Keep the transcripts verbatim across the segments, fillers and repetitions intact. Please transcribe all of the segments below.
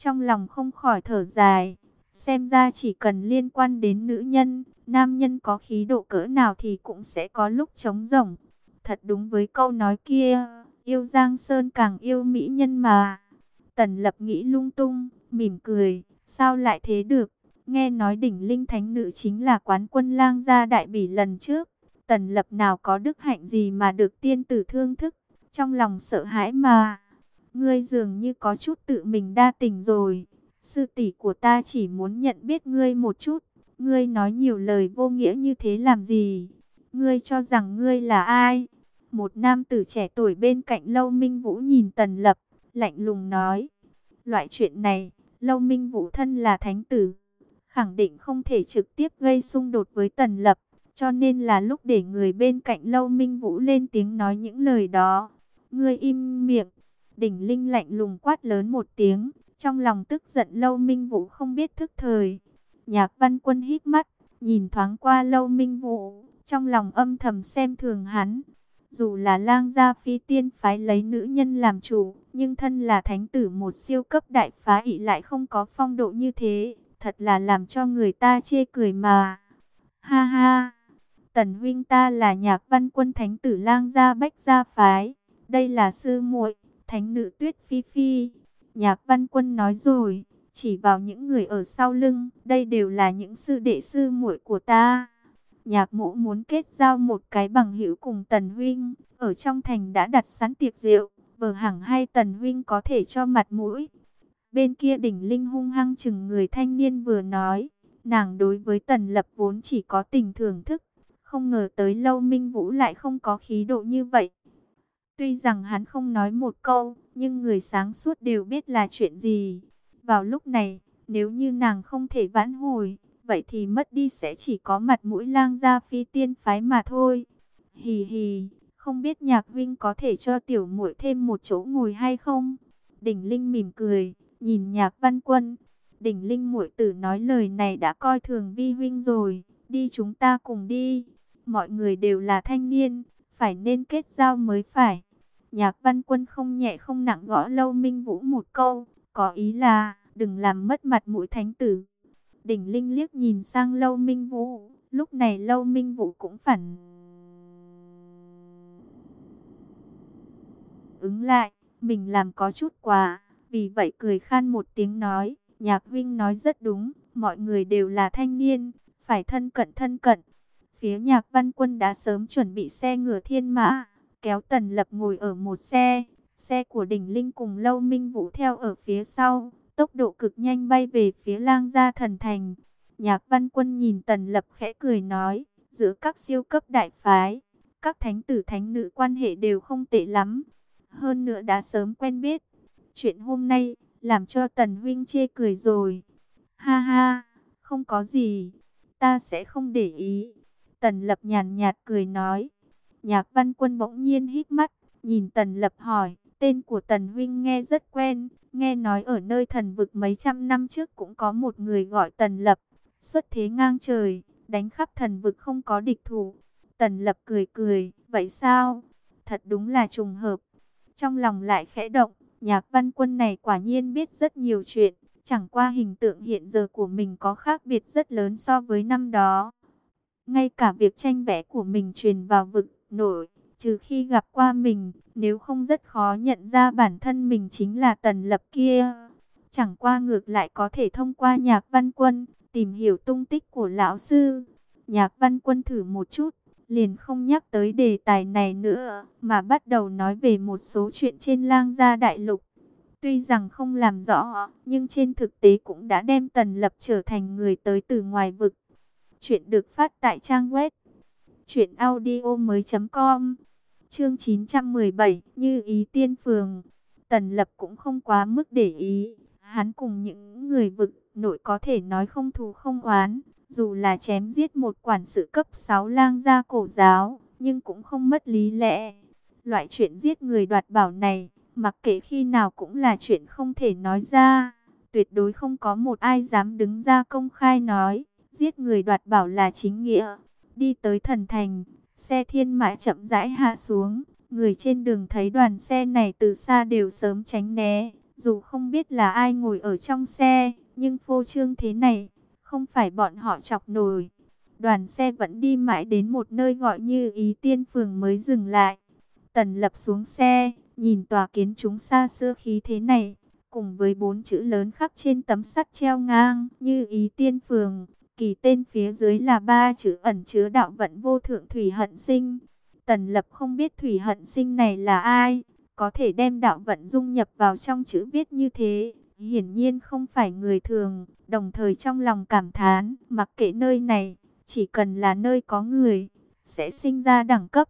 Trong lòng không khỏi thở dài, xem ra chỉ cần liên quan đến nữ nhân, nam nhân có khí độ cỡ nào thì cũng sẽ có lúc trống rỗng. Thật đúng với câu nói kia, yêu Giang Sơn càng yêu mỹ nhân mà. Tần Lập nghĩ lung tung, mỉm cười, sao lại thế được? Nghe nói đỉnh linh thánh nữ chính là quán quân lang gia đại bỉ lần trước. Tần Lập nào có đức hạnh gì mà được tiên tử thương thức, trong lòng sợ hãi mà. Ngươi dường như có chút tự mình đa tình rồi. Sư tỷ của ta chỉ muốn nhận biết ngươi một chút. Ngươi nói nhiều lời vô nghĩa như thế làm gì? Ngươi cho rằng ngươi là ai? Một nam tử trẻ tuổi bên cạnh Lâu Minh Vũ nhìn Tần Lập, lạnh lùng nói. Loại chuyện này, Lâu Minh Vũ thân là thánh tử, khẳng định không thể trực tiếp gây xung đột với Tần Lập. Cho nên là lúc để người bên cạnh Lâu Minh Vũ lên tiếng nói những lời đó. Ngươi im miệng. Đỉnh Linh lạnh lùng quát lớn một tiếng, trong lòng tức giận Lâu Minh Vũ không biết thức thời. Nhạc Văn Quân híp mắt, nhìn thoáng qua Lâu Minh Vũ, trong lòng âm thầm xem thường hắn. Dù là lang gia phi tiên phái lấy nữ nhân làm chủ, nhưng thân là thánh tử một siêu cấp đại phá ỷ lại không có phong độ như thế, thật là làm cho người ta chê cười mà. Ha ha, Tần huynh ta là Nhạc Văn Quân thánh tử lang gia bách gia phái, đây là sư muội, thánh nữ Tuyết Phi Phi. Nhạc Văn Quân nói rồi, chỉ vào những người ở sau lưng, đây đều là những sư đệ sư muội của ta. Nhạc Mỗ muốn kết giao một cái bằng hữu cùng Tần huynh, ở trong thành đã đặt sẵn tiệc rượu, vờ hẳn hay Tần huynh có thể cho mặt mũi. Bên kia Đỉnh Linh hung hăng chừng người thanh niên vừa nói, nàng đối với Tần Lập vốn chỉ có tình thưởng thức, không ngờ tới Lâu Minh Vũ lại không có khí độ như vậy. Tuy rằng hắn không nói một câu, nhưng người sáng suốt đều biết là chuyện gì. Vào lúc này, nếu như nàng không thể vãn hồi, vậy thì mất đi sẽ chỉ có mặt mũi lang gia phi tiên phái mà thôi. Hì hì, không biết Nhạc huynh có thể cho tiểu muội thêm một chỗ ngồi hay không? Đỉnh Linh mỉm cười, nhìn Nhạc Văn Quân. Đỉnh Linh muội tử nói lời này đã coi thường vi huynh rồi, đi chúng ta cùng đi. Mọi người đều là thanh niên, phải nên kết giao mới phải. Nhạc Văn Quân không nhẹ không nặng gõ Lâu Minh Vũ một câu, có ý là đừng làm mất mặt mũi thánh tử. Đỉnh Linh liếc nhìn sang Lâu Minh Vũ, lúc này Lâu Minh Vũ cũng phản ứng lại, mình làm có chút quá, vì vậy cười khan một tiếng nói, Nhạc huynh nói rất đúng, mọi người đều là thanh niên, phải thân cận thân cận. Phía Nhạc Văn Quân đã sớm chuẩn bị xe ngựa thiên mã, kéo Tần Lập ngồi ở một xe, xe của Đỉnh Linh cùng Lâu Minh Vũ theo ở phía sau, tốc độ cực nhanh bay về phía lang gia thần thành. Nhạc Văn Quân nhìn Tần Lập khẽ cười nói, giữa các siêu cấp đại phái, các thánh tử thánh nữ quan hệ đều không tệ lắm, hơn nữa đã sớm quen biết. Chuyện hôm nay làm cho Tần huynh chê cười rồi. Ha ha, không có gì, ta sẽ không để ý. Tần Lập nhàn nhạt cười nói. Nhạc Văn Quân bỗng nhiên hít mắt, nhìn Tần Lập hỏi, tên của Tần huynh nghe rất quen, nghe nói ở nơi thần vực mấy trăm năm trước cũng có một người gọi Tần Lập, xuất thế ngang trời, đánh khắp thần vực không có địch thủ. Tần Lập cười cười, vậy sao? Thật đúng là trùng hợp. Trong lòng lại khẽ động, Nhạc Văn Quân này quả nhiên biết rất nhiều chuyện, chẳng qua hình tượng hiện giờ của mình có khác biệt rất lớn so với năm đó. Ngay cả việc tranh vẽ của mình truyền vào vực nổi, trừ khi gặp qua mình, nếu không rất khó nhận ra bản thân mình chính là Tần Lập kia. Chẳng qua ngược lại có thể thông qua Nhạc Văn Quân, tìm hiểu tung tích của lão sư. Nhạc Văn Quân thử một chút, liền không nhắc tới đề tài này nữa, mà bắt đầu nói về một số chuyện trên lang gia đại lục. Tuy rằng không làm rõ, nhưng trên thực tế cũng đã đem Tần Lập trở thành người tới từ ngoài vực. Chuyện được phát tại trang web truyện audio mới chấm com. Chương chín trăm mười bảy, Như ý tiên phường. Tần Lập cũng không quá mức để ý, hắn cùng những người vực nội có thể nói không thù không oán, dù là chém giết một quản sự cấp sáu lang gia cổ giáo, nhưng cũng không mất lý lẽ. Loại chuyện giết người đoạt bảo này, mặc kệ khi nào cũng là chuyện không thể nói ra, tuyệt đối không có một ai dám đứng ra công khai nói giết người đoạt bảo là chính nghĩa. Đi tới thần thành, xe thiên mã chậm rãi hạ xuống, người trên đường thấy đoàn xe này từ xa đều sớm tránh né, Dù không biết là ai ngồi ở trong xe, nhưng phô trương thế này, không phải bọn họ chọc nổi. Đoàn xe vẫn đi mãi đến một nơi gọi Như Ý Tiên Phường mới dừng lại. Tần Lập xuống xe, nhìn tòa kiến trúc xa xưa khí thế này, cùng với bốn chữ lớn khắc trên tấm sắt treo ngang Như Ý Tiên Phường, kỳ tên phía dưới là ba chữ ẩn chứa đạo vận vô thượng Thủy Hận Sinh. Tần Lập không biết Thủy Hận Sinh này là ai, có thể đem đạo vận dung nhập vào trong chữ viết như thế, hiển nhiên không phải người thường. Đồng thời trong lòng cảm thán, mặc kệ nơi này, chỉ cần là nơi có người, sẽ sinh ra đẳng cấp.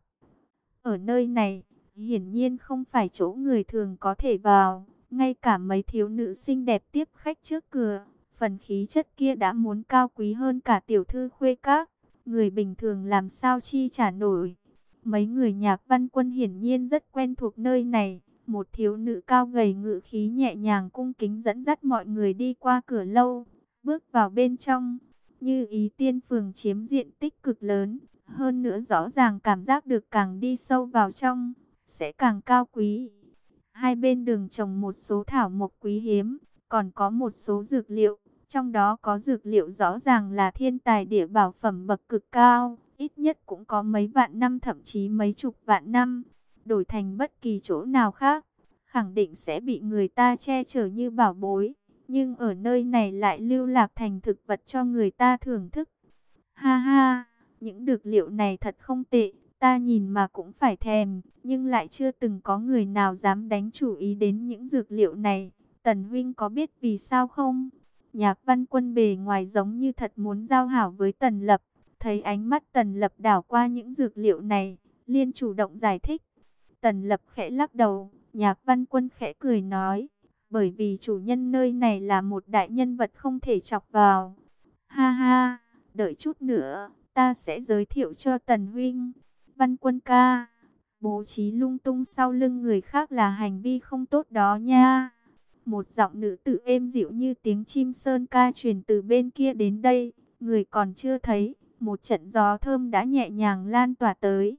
Ở nơi này, hiển nhiên không phải chỗ người thường có thể vào. Ngay cả mấy thiếu nữ xinh đẹp tiếp khách trước cửa, phần khí chất kia đã muốn cao quý hơn cả tiểu thư khuê các. Người bình thường làm sao chi trả nổi. Mấy người Nhạc Văn Quân hiển nhiên rất quen thuộc nơi này. Một thiếu nữ cao gầy ngự khí nhẹ nhàng cung kính dẫn dắt mọi người đi qua cửa lâu, bước vào bên trong. Như Ý Tiên Phường chiếm diện tích cực lớn, hơn nữa rõ ràng cảm giác được càng đi sâu vào trong, sẽ càng cao quý. Hai bên đường trồng một số thảo mộc quý hiếm, còn có một số dược liệu, trong đó có dược liệu rõ ràng là thiên tài địa bảo phẩm bậc cực cao, ít nhất cũng có mấy vạn năm thậm chí mấy chục vạn năm. Đổi thành bất kỳ chỗ nào khác, khẳng định sẽ bị người ta che chở như bảo bối. Nhưng ở nơi này lại lưu lạc thành thực vật cho người ta thưởng thức. Ha ha, những dược liệu này thật không tệ, ta nhìn mà cũng phải thèm. Nhưng lại chưa từng có người nào dám đánh chủ ý đến những dược liệu này. Tần huynh có biết vì sao không? Nhạc Văn Quân bề ngoài giống như thật muốn giao hảo với Tần Lập. Thấy ánh mắt Tần Lập đảo qua những dược liệu này, liền chủ động giải thích. Tần Lập khẽ lắc đầu, Nhạc Văn Quân khẽ cười nói, bởi vì chủ nhân nơi này là một đại nhân vật không thể chọc vào. Ha ha, đợi chút nữa, ta sẽ giới thiệu cho Tần huynh. Văn Quân ca, bố trí lung tung sau lưng người khác là hành vi không tốt đó nha. Một giọng nữ tử êm dịu như tiếng chim sơn ca truyền từ bên kia đến đây, người còn chưa thấy, một trận gió thơm đã nhẹ nhàng lan tỏa tới.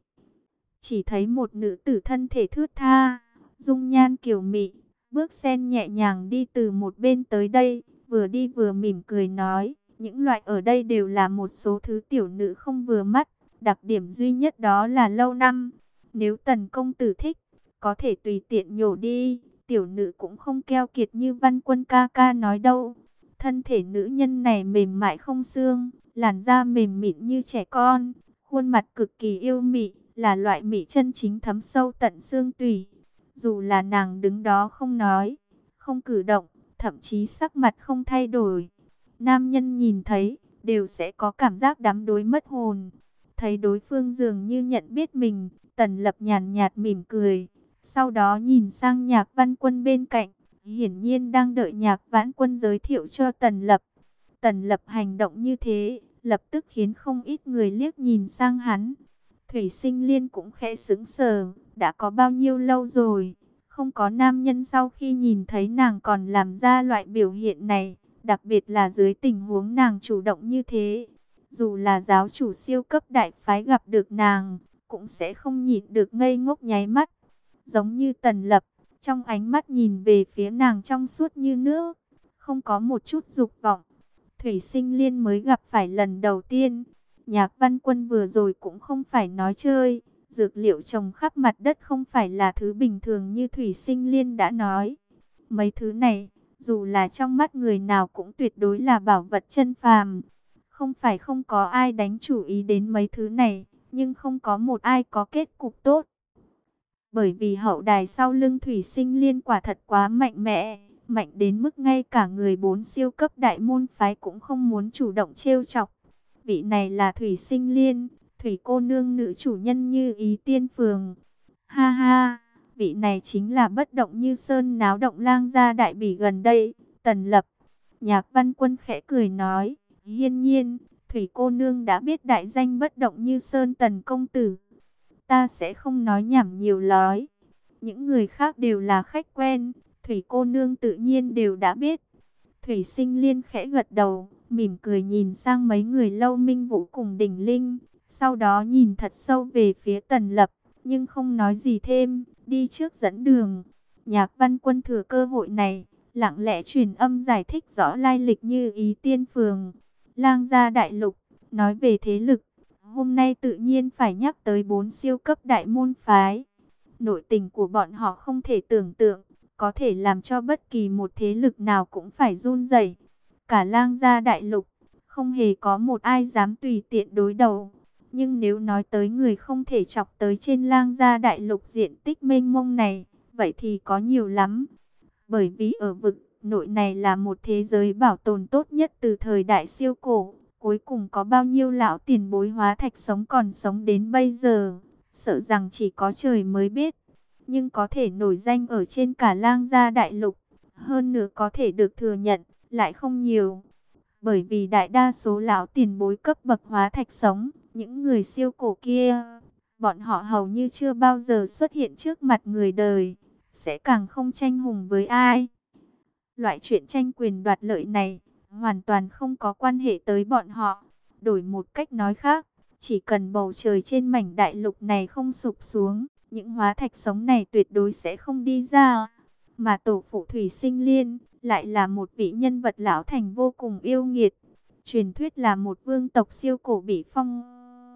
Chỉ thấy một nữ tử thân thể thướt tha, dung nhan kiều mị, bước sen nhẹ nhàng đi từ một bên tới đây, vừa đi vừa mỉm cười nói, những loại ở đây đều là một số thứ tiểu nữ không vừa mắt, đặc điểm duy nhất đó là lâu năm. Nếu Tần công tử thích, có thể tùy tiện nhổ đi, tiểu nữ cũng không keo kiệt như Văn Quân ca ca nói đâu. Thân thể nữ nhân này mềm mại không xương, làn da mềm mịn như trẻ con, khuôn mặt cực kỳ yêu mị, là loại mị chân chính thấm sâu tận xương tủy. Dù là nàng đứng đó không nói, không cử động, thậm chí sắc mặt không thay đổi, nam nhân nhìn thấy, đều sẽ có cảm giác đắm đuối mất hồn. Thấy đối phương dường như nhận biết mình, Tần Lập nhàn nhạt mỉm cười. Sau đó nhìn sang Nhạc Văn Quân bên cạnh, hiển nhiên đang đợi Nhạc Văn Quân giới thiệu cho Tần Lập. Tần Lập hành động như thế, lập tức khiến không ít người liếc nhìn sang hắn. Thủy Sinh Liên cũng khẽ sững sờ, đã có bao nhiêu lâu rồi, không có nam nhân sau khi nhìn thấy nàng còn làm ra loại biểu hiện này, đặc biệt là dưới tình huống nàng chủ động như thế. Dù là giáo chủ siêu cấp đại phái gặp được nàng, cũng sẽ không nhịn được ngây ngốc nháy mắt. Giống như Tần Lập, trong ánh mắt nhìn về phía nàng trong suốt như nước, không có một chút dục vọng. Thủy Sinh Liên mới gặp phải lần đầu tiên. Nhạc Văn Quân vừa rồi cũng không phải nói chơi, dược liệu trồng khắp mặt đất không phải là thứ bình thường như Thủy Sinh Liên đã nói. Mấy thứ này, dù là trong mắt người nào cũng tuyệt đối là bảo vật chân phàm. Không phải không có ai đánh chủ ý đến mấy thứ này, nhưng không có một ai có kết cục tốt. Bởi vì hậu đài sau lưng Thủy Sinh Liên quả thật quá mạnh mẽ, mạnh đến mức ngay cả người bốn siêu cấp đại môn phái cũng không muốn chủ động trêu chọc. Vị này là Thủy Sinh Liên, Thủy cô nương nữ chủ nhân Như Ý Tiên Phường. Ha ha, vị này chính là bất động như sơn náo động lang gia đại bỉ gần đây, Tần Lập. Nhạc Văn Quân khẽ cười nói, hiên nhiên, Thủy cô nương đã biết đại danh bất động như sơn Tần công tử. Ta sẽ không nói nhảm nhiều lói. Những người khác đều là khách quen, Thủy cô nương tự nhiên đều đã biết. Thủy Sinh Liên khẽ gật đầu, mỉm cười nhìn sang mấy người Lâu Minh Vũ cùng Đỉnh Linh. Sau đó nhìn thật sâu về phía Tần Lập, nhưng không nói gì thêm, đi trước dẫn đường. Nhạc Văn Quân thừa cơ hội này, lặng lẽ truyền âm giải thích rõ lai lịch Như Ý Tiên Phường. Lang gia đại lục, nói về thế lực, hôm nay tự nhiên phải nhắc tới bốn siêu cấp đại môn phái. Nội tình của bọn họ không thể tưởng tượng, có thể làm cho bất kỳ một thế lực nào cũng phải run rẩy. Cả Lang gia đại lục, không hề có một ai dám tùy tiện đối đầu. Nhưng nếu nói tới người không thể chọc tới trên Lang gia đại lục diện tích mênh mông này, vậy thì có nhiều lắm. Bởi vì ở vực nội này là một thế giới bảo tồn tốt nhất từ thời đại siêu cổ. Cuối cùng có bao nhiêu lão tiền bối hóa thạch sống còn sống đến bây giờ, sợ rằng chỉ có trời mới biết. Nhưng có thể nổi danh ở trên cả Lang gia đại lục, hơn nữa có thể được thừa nhận, lại không nhiều. Bởi vì đại đa số lão tiền bối cấp bậc hóa thạch sống, những người siêu cổ kia, bọn họ hầu như chưa bao giờ xuất hiện trước mặt người đời, sẽ càng không tranh hùng với ai. Loại chuyện tranh quyền đoạt lợi này, hoàn toàn không có quan hệ tới bọn họ. Đổi một cách nói khác, chỉ cần bầu trời trên mảnh đại lục này không sụp xuống, những hóa thạch sống này tuyệt đối sẽ không đi ra. Mà tổ phụ Thủy Sinh Liên lại là một vị nhân vật lão thành vô cùng yêu nghiệt. Truyền thuyết là một vương tộc siêu cổ bị phong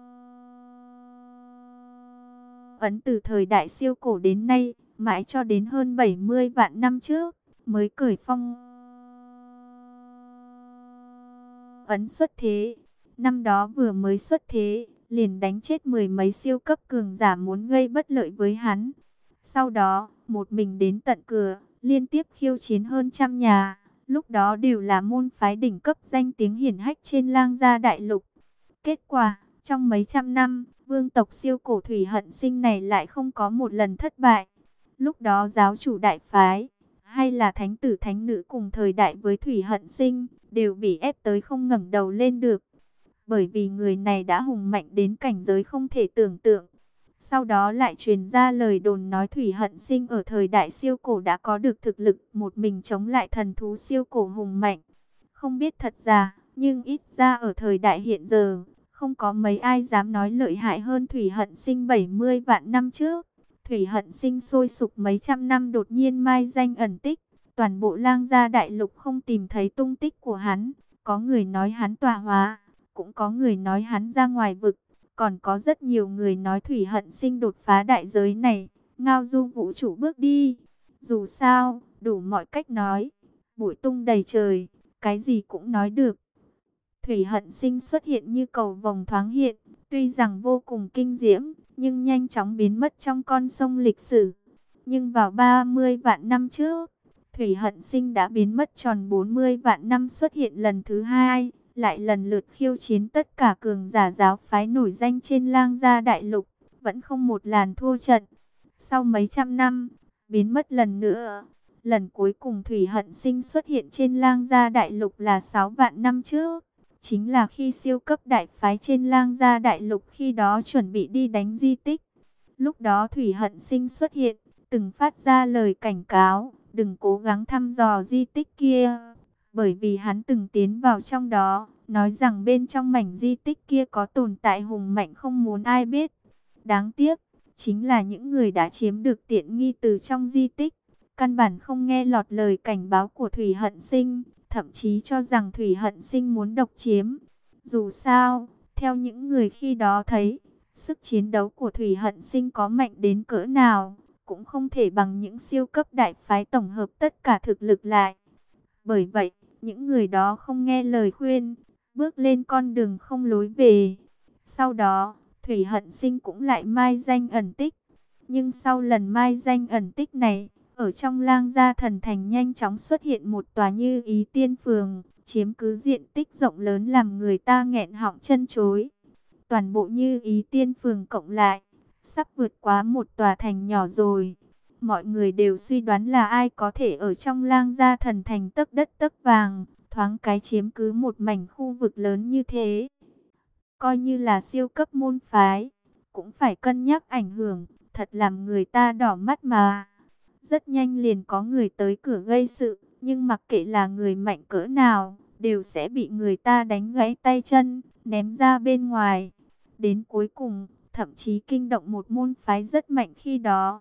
ấn từ thời đại siêu cổ đến nay, mãi cho đến hơn bảy mươi vạn năm trước mới cởi phong ấn xuất thế. Năm đó vừa mới xuất thế, liền đánh chết mười mấy siêu cấp cường giả muốn gây bất lợi với hắn. Sau đó, một mình đến tận cửa, liên tiếp khiêu chiến hơn trăm nhà. Lúc đó đều là môn phái đỉnh cấp danh tiếng hiển hách trên Lang gia đại lục. Kết quả, trong mấy trăm năm, vương tộc siêu cổ Thủy Hận Sinh này lại không có một lần thất bại. Lúc đó giáo chủ đại phái, hay là thánh tử thánh nữ cùng thời đại với Thủy Hận Sinh, đều bị ép tới không ngẩng đầu lên được. Bởi vì người này đã hùng mạnh đến cảnh giới không thể tưởng tượng. Sau đó lại truyền ra lời đồn nói Thủy Hận Sinh ở thời đại siêu cổ đã có được thực lực một mình chống lại thần thú siêu cổ hùng mạnh. Không biết thật giả, nhưng ít ra ở thời đại hiện giờ, không có mấy ai dám nói lợi hại hơn Thủy Hận Sinh bảy mươi vạn năm trước. Thủy Hận Sinh sôi sục mấy trăm năm đột nhiên mai danh ẩn tích. Toàn bộ Lang gia đại lục không tìm thấy tung tích của hắn. Có người nói hắn tọa hóa, cũng có người nói hắn ra ngoài vực. Còn có rất nhiều người nói Thủy Hận Sinh đột phá đại giới này, ngao du vũ trụ bước đi. Dù sao, đủ mọi cách nói, bụi tung đầy trời, cái gì cũng nói được. Thủy Hận Sinh xuất hiện như cầu vồng thoáng hiện, tuy rằng vô cùng kinh diễm, nhưng nhanh chóng biến mất trong con sông lịch sử. Nhưng vào ba mươi vạn năm trước, Thủy Hận Sinh đã biến mất tròn bốn mươi vạn năm xuất hiện lần thứ hai, lại lần lượt khiêu chiến tất cả cường giả giáo phái nổi danh trên Lang gia đại lục, vẫn không một làn thua trận. Sau mấy trăm năm, biến mất lần nữa. Lần cuối cùng Thủy Hận Sinh xuất hiện trên Lang gia đại lục là sáu vạn năm trước. Chính là khi siêu cấp đại phái trên Lang gia đại lục khi đó chuẩn bị đi đánh di tích. Lúc đó Thủy Hận Sinh xuất hiện, từng phát ra lời cảnh cáo, đừng cố gắng thăm dò di tích kia. Bởi vì hắn từng tiến vào trong đó, nói rằng bên trong mảnh di tích kia có tồn tại hùng mạnh không muốn ai biết. Đáng tiếc, chính là những người đã chiếm được tiện nghi từ trong di tích, căn bản không nghe lọt lời cảnh báo của Thủy Hận Sinh, thậm chí cho rằng Thủy Hận Sinh muốn độc chiếm. Dù sao, theo những người khi đó thấy, sức chiến đấu của Thủy Hận Sinh có mạnh đến cỡ nào, cũng không thể bằng những siêu cấp đại phái tổng hợp tất cả thực lực lại. Bởi vậy, những người đó không nghe lời khuyên, bước lên con đường không lối về. Sau đó, Thủy Hận Sinh cũng lại mai danh ẩn tích. Nhưng sau lần mai danh ẩn tích này, ở trong Lang gia thần thành nhanh chóng xuất hiện một tòa Như Ý Tiên Phường, chiếm cứ diện tích rộng lớn làm người ta nghẹn họng chân chối. Toàn bộ Như Ý Tiên Phường cộng lại, sắp vượt quá một tòa thành nhỏ rồi. Mọi người đều suy đoán là ai có thể ở trong Lang gia thần thành tấc đất tấc vàng, thoáng cái chiếm cứ một mảnh khu vực lớn như thế. Coi như là siêu cấp môn phái, cũng phải cân nhắc ảnh hưởng, thật làm người ta đỏ mắt mà. Rất nhanh liền có người tới cửa gây sự, nhưng mặc kệ là người mạnh cỡ nào, đều sẽ bị người ta đánh gãy tay chân, ném ra bên ngoài. Đến cuối cùng, thậm chí kinh động một môn phái rất mạnh khi đó.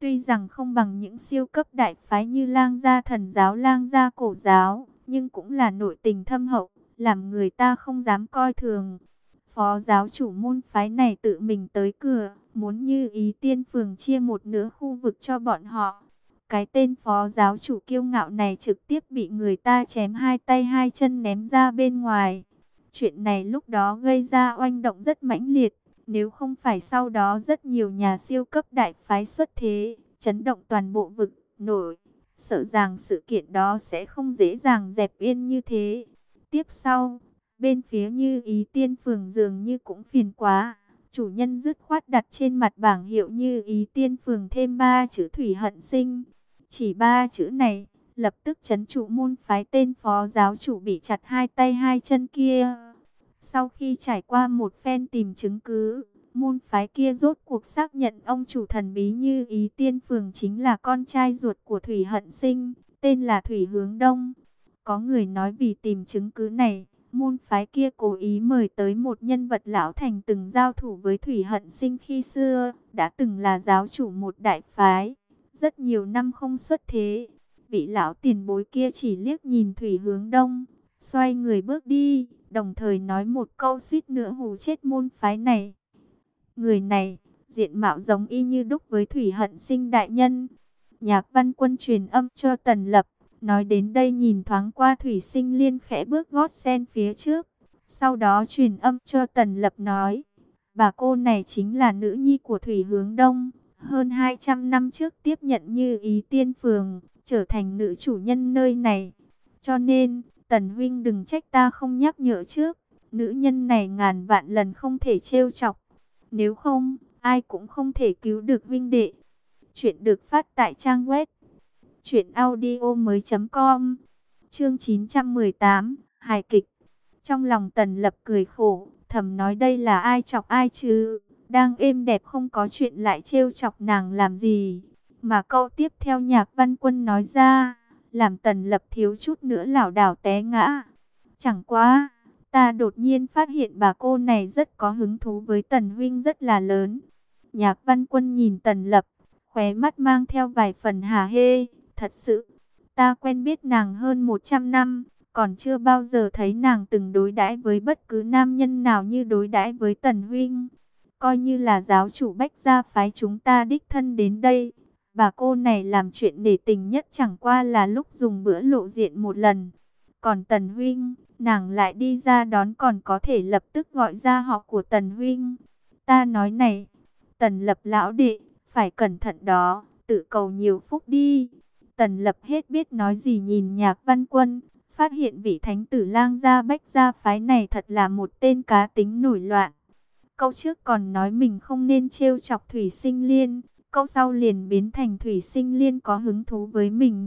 Tuy rằng không bằng những siêu cấp đại phái như Lang Gia Thần giáo, Lang Gia Cổ giáo, nhưng cũng là nội tình thâm hậu, làm người ta không dám coi thường. Phó giáo chủ môn phái này tự mình tới cửa, muốn Như Ý Tiên Phường chia một nửa khu vực cho bọn họ. Cái tên phó giáo chủ kiêu ngạo này trực tiếp bị người ta chém hai tay hai chân ném ra bên ngoài. Chuyện này lúc đó gây ra oanh động rất mãnh liệt. Nếu không phải sau đó rất nhiều nhà siêu cấp đại phái xuất thế, chấn động toàn bộ vực nổi, sợ rằng sự kiện đó sẽ không dễ dàng dẹp yên như thế. Tiếp sau, bên phía Như Ý Tiên Phường dường như cũng phiền quá. Chủ nhân dứt khoát đặt trên mặt bảng hiệu Như Ý Tiên Phường thêm ba chữ Thủy Hận Sinh. Chỉ ba chữ này, lập tức trấn trụ môn phái tên phó giáo chủ bị chặt hai tay hai chân kia. Sau khi trải qua một phen tìm chứng cứ, môn phái kia rốt cuộc xác nhận ông chủ thần bí Như Ý Tiên Phường chính là con trai ruột của Thủy Hận Sinh, tên là Thủy Hướng Đông. Có người nói vì tìm chứng cứ này, môn phái kia cố ý mời tới một nhân vật lão thành từng giao thủ với Thủy Hận Sinh khi xưa, đã từng là giáo chủ một đại phái, rất nhiều năm không xuất thế. Vị lão tiền bối kia chỉ liếc nhìn Thủy Hướng Đông, xoay người bước đi, đồng thời nói một câu suýt nữa hù chết môn phái này. Người này, diện mạo giống y như đúc với Thủy Hận Sinh đại nhân. Nhạc Văn Quân truyền âm cho Tần Lập, nói đến đây nhìn thoáng qua Thủy Sinh Liên khẽ bước gót sen phía trước. Sau đó truyền âm cho Tần Lập nói, bà cô này chính là nữ nhi của Thủy Hướng Đông. Hơn hai trăm năm trước tiếp nhận Như Ý Tiên Phường, trở thành nữ chủ nhân nơi này. Cho nên, Tần huynh đừng trách ta không nhắc nhở trước. Nữ nhân này ngàn vạn lần không thể trêu chọc. Nếu không, ai cũng không thể cứu được huynh đệ. Chuyện được phát tại trang web truyện audio mới chấm com. Chương chín trăm mười tám, hài kịch. Trong lòng Tần Lập cười khổ, thầm nói đây là ai chọc ai chứ? Đang êm đẹp không có chuyện lại trêu chọc nàng làm gì? Mà câu tiếp theo Nhạc Văn Quân nói ra, làm Tần Lập thiếu chút nữa lảo đảo té ngã. Chẳng quá, ta đột nhiên phát hiện bà cô này rất có hứng thú với Tần huynh rất là lớn. Nhạc Văn Quân nhìn Tần Lập, khóe mắt mang theo vài phần hả hê. Thật sự, ta quen biết nàng hơn một trăm năm, còn chưa bao giờ thấy nàng từng đối đãi với bất cứ nam nhân nào như đối đãi với Tần huynh. Coi như là giáo chủ Bách gia phái chúng ta đích thân đến đây, bà cô này làm chuyện nể tình nhất chẳng qua là lúc dùng bữa lộ diện một lần. Còn Tần huynh, nàng lại đi ra đón còn có thể lập tức gọi ra họ của Tần huynh. Ta nói này, Tần Lập lão đệ, phải cẩn thận đó, tự cầu nhiều phúc đi. Tần Lập hết biết nói gì nhìn Nhạc Văn Quân, phát hiện vị thánh tử Lang gia Bách gia phái này thật là một tên cá tính nổi loạn. Câu trước còn nói mình không nên trêu chọc Thủy Sinh Liên, câu sau liền biến thành Thủy Sinh Liên có hứng thú với mình.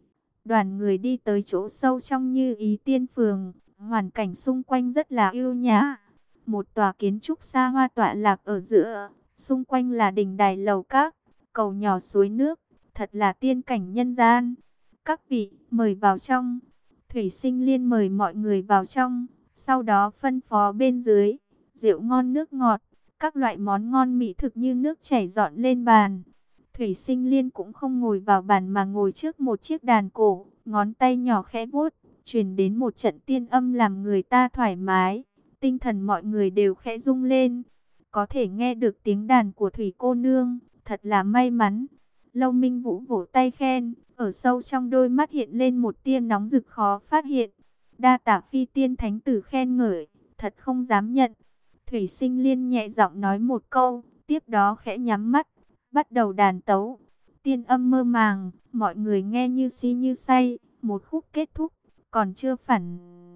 Đoàn người đi tới chỗ sâu trong Như Ý Tiên Phường, hoàn cảnh xung quanh rất là ưu nhã. Một tòa kiến trúc xa hoa tọa lạc ở giữa, xung quanh là đình đài lầu các, cầu nhỏ suối nước, thật là tiên cảnh nhân gian. Các vị, mời vào trong. Thủy Sinh Liên mời mọi người vào trong, sau đó phân phó bên dưới, rượu ngon nước ngọt, các loại món ngon mỹ thực như nước chảy dọn lên bàn. Thủy Sinh Liên cũng không ngồi vào bàn mà ngồi trước một chiếc đàn cổ, ngón tay nhỏ khẽ vuốt, truyền đến một trận tiên âm làm người ta thoải mái, tinh thần mọi người đều khẽ rung lên. Có thể nghe được tiếng đàn của Thủy cô nương, thật là may mắn. Lâu Minh Vũ vỗ tay khen, ở sâu trong đôi mắt hiện lên một tia nóng rực khó phát hiện. Đa tạ Phi Tiên thánh tử khen ngợi, thật không dám nhận. Thủy Sinh Liên nhẹ giọng nói một câu, tiếp đó khẽ nhắm mắt, bắt đầu đàn tấu. Tiên âm mơ màng, mọi người nghe như si như say, một khúc kết thúc, còn chưa phản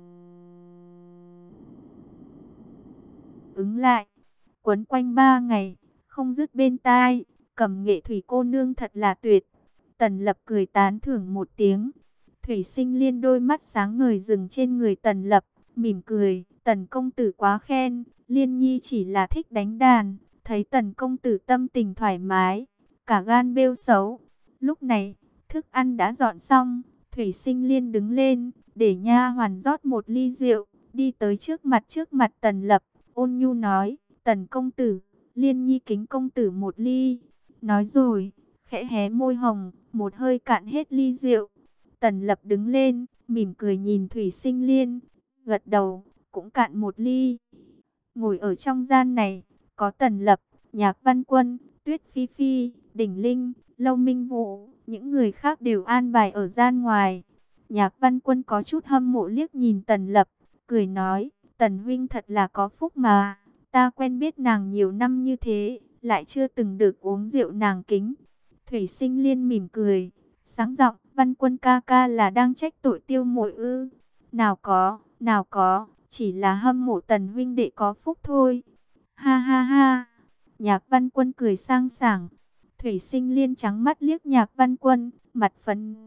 ứng lại. Quấn quanh ba ngày, không dứt bên tai, cầm nghệ Thủy cô nương thật là tuyệt. Tần Lập cười tán thưởng một tiếng. Thủy Sinh Liên đôi mắt sáng ngời dừng trên người Tần Lập, mỉm cười, Tần công tử quá khen, Liên nhi chỉ là thích đánh đàn. Thấy Tần công tử tâm tình thoải mái, cả gan bêu xấu. Lúc này, thức ăn đã dọn xong, Thủy Sinh Liên đứng lên, để nha hoàn rót một ly rượu, đi tới trước mặt trước mặt Tần Lập, ôn nhu nói, Tần công tử, Liên nhi kính công tử một ly. Nói rồi, khẽ khẽ hé môi hồng, một hơi cạn hết ly rượu. Tần Lập đứng lên, mỉm cười nhìn Thủy Sinh Liên, gật đầu, cũng cạn một ly. Ngồi ở trong gian này, có Tần Lập, Nhạc Văn Quân, Tuyết Phi Phi, Đỉnh Linh, Lâu Minh Vũ, những người khác đều an bài ở gian ngoài. Nhạc Văn Quân có chút hâm mộ liếc nhìn Tần Lập, cười nói, Tần huynh thật là có phúc mà, ta quen biết nàng nhiều năm như thế, lại chưa từng được uống rượu nàng kính. Thủy Sinh Liên mỉm cười, sáng giọng, Văn Quân ca ca là đang trách tội Tiêu Muội ư? Nào có, nào có, chỉ là hâm mộ Tần huynh đệ có phúc thôi. Ha ha ha. Nhạc Văn Quân cười sang sảng. Thủy Sinh Liên trắng mắt liếc Nhạc Văn Quân, mặt phấn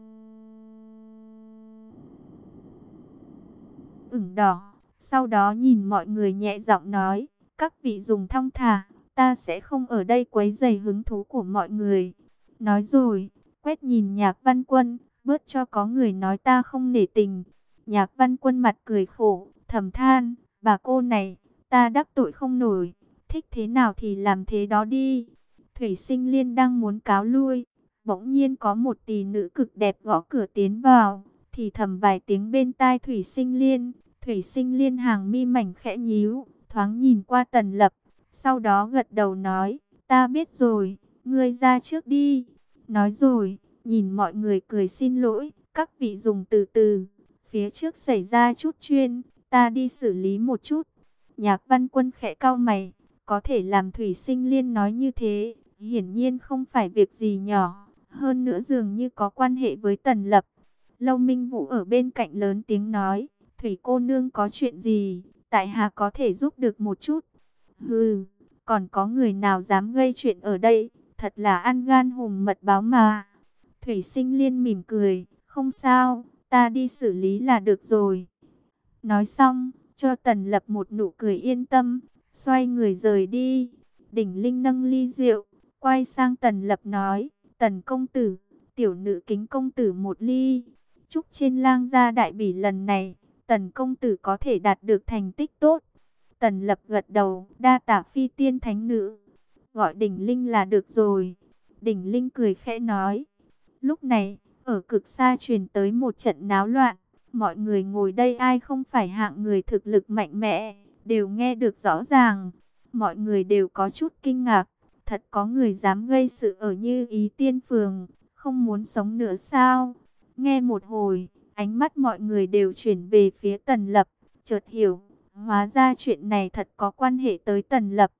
ửng đỏ. Sau đó nhìn mọi người nhẹ giọng nói, các vị dùng thong thả, ta sẽ không ở đây quấy rầy hứng thú của mọi người. Nói rồi, quét nhìn Nhạc Văn Quân, bớt cho có người nói ta không nể tình. Nhạc Văn Quân mặt cười khổ, thầm than, bà cô này, ta đắc tội không nổi, thích thế nào thì làm thế đó đi. Thủy Sinh Liên đang muốn cáo lui, bỗng nhiên có một tỷ nữ cực đẹp gõ cửa tiến vào, thì thầm vài tiếng bên tai Thủy Sinh Liên. Thủy Sinh Liên hàng mi mảnh khẽ nhíu, thoáng nhìn qua Tần Lập, sau đó gật đầu nói, ta biết rồi, ngươi ra trước đi. Nói rồi, nhìn mọi người cười xin lỗi, các vị dùng từ từ, phía trước xảy ra chút chuyên, ta đi xử lý một chút. Nhạc Văn Quân khẽ cau mày, có thể làm Thủy Sinh Liên nói như thế, hiển nhiên không phải việc gì nhỏ, hơn nữa dường như có quan hệ với Tần Lập. Lâu Minh Vũ ở bên cạnh lớn tiếng nói, Thủy cô nương có chuyện gì, tại hạ có thể giúp được một chút. Hừ, còn có người nào dám gây chuyện ở đây, thật là ăn gan hùm mật báo mà. Thủy Sinh Liên mỉm cười, không sao, ta đi xử lý là được rồi. Nói xong, cho Tần Lập một nụ cười yên tâm, xoay người rời đi. Đỉnh Linh nâng ly rượu, quay sang Tần Lập nói, Tần công tử, tiểu nữ kính công tử một ly. Chúc trên lang gia đại bỉ lần này, Tần công tử có thể đạt được thành tích tốt. Tần Lập gật đầu, đa tạ phi tiên thánh nữ. Gọi Đỉnh Linh là được rồi. Đỉnh Linh cười khẽ nói. Lúc này, ở cực xa truyền tới một trận náo loạn. Mọi người ngồi đây ai không phải hạng người thực lực mạnh mẽ, đều nghe được rõ ràng. Mọi người đều có chút kinh ngạc. Thật có người dám gây sự ở Như Ý Tiên Phường, không muốn sống nữa sao? Nghe một hồi, ánh mắt mọi người đều chuyển về phía Tần Lập, chợt hiểu, hóa ra chuyện này thật có quan hệ tới Tần Lập.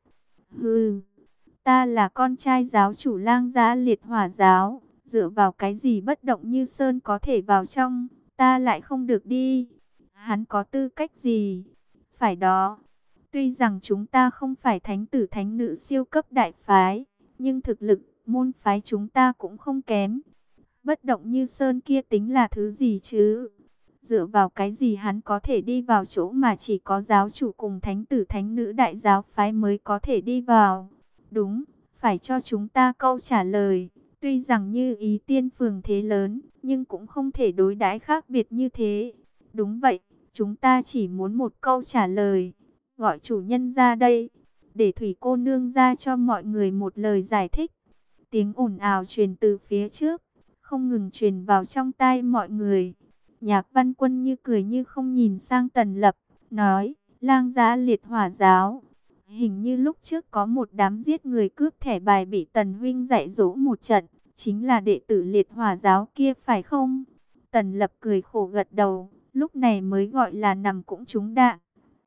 Hừ, ta là con trai giáo chủ Lang Gia Liệt Hỏa Giáo, dựa vào cái gì bất động như sơn có thể vào trong, ta lại không được đi. Hắn có tư cách gì? Phải đó, tuy rằng chúng ta không phải thánh tử thánh nữ siêu cấp đại phái, nhưng thực lực môn phái chúng ta cũng không kém. Bất động như sơn kia tính là thứ gì chứ? Dựa vào cái gì hắn có thể đi vào chỗ mà chỉ có giáo chủ cùng thánh tử thánh nữ đại giáo phái mới có thể đi vào? Đúng, phải cho chúng ta câu trả lời. Tuy rằng Như Ý Tiên Phường thế lớn, nhưng cũng không thể đối đãi khác biệt như thế. Đúng vậy, chúng ta chỉ muốn một câu trả lời. Gọi chủ nhân ra đây, để Thủy cô nương ra cho mọi người một lời giải thích. Tiếng ồn ào truyền từ phía trước, không ngừng truyền vào trong tai mọi người. Nhạc Văn Quân như cười như không nhìn sang Tần Lập, nói, Lang Gia Liệt Hỏa Giáo. Hình như lúc trước có một đám giết người cướp thẻ bài bị Tần huynh dạy dỗ một trận, chính là đệ tử Liệt Hỏa Giáo kia phải không? Tần Lập cười khổ gật đầu, lúc này mới gọi là nằm cũng trúng đạn.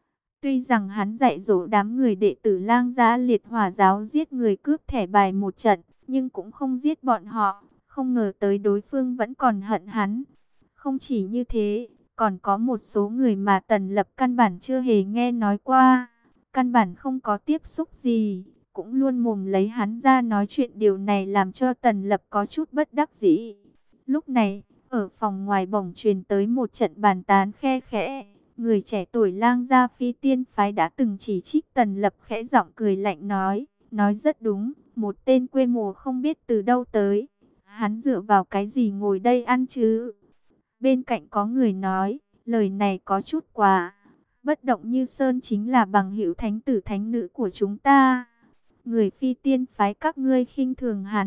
Tuy rằng hắn dạy dỗ đám người đệ tử Lang Gia Liệt Hỏa Giáo giết người cướp thẻ bài một trận, nhưng cũng không giết bọn họ, không ngờ tới đối phương vẫn còn hận hắn. Không chỉ như thế, còn có một số người mà Tần Lập căn bản chưa hề nghe nói qua, căn bản không có tiếp xúc gì, cũng luôn mồm lấy hắn ra nói chuyện, điều này làm cho Tần Lập có chút bất đắc dĩ. Lúc này, ở phòng ngoài bỗng truyền tới một trận bàn tán khe khẽ, người trẻ tuổi Lang Gia Phi Tiên Phái đã từng chỉ trích Tần Lập, khẽ giọng cười lạnh nói, nói rất đúng, một tên quê mùa không biết từ đâu tới, hắn dựa vào cái gì ngồi đây ăn chứ? Bên cạnh có người nói, lời này có chút quá. Bất động như sơn chính là bằng hữu thánh tử thánh nữ của chúng ta. Người Phi Tiên Phái các ngươi khinh thường hắn,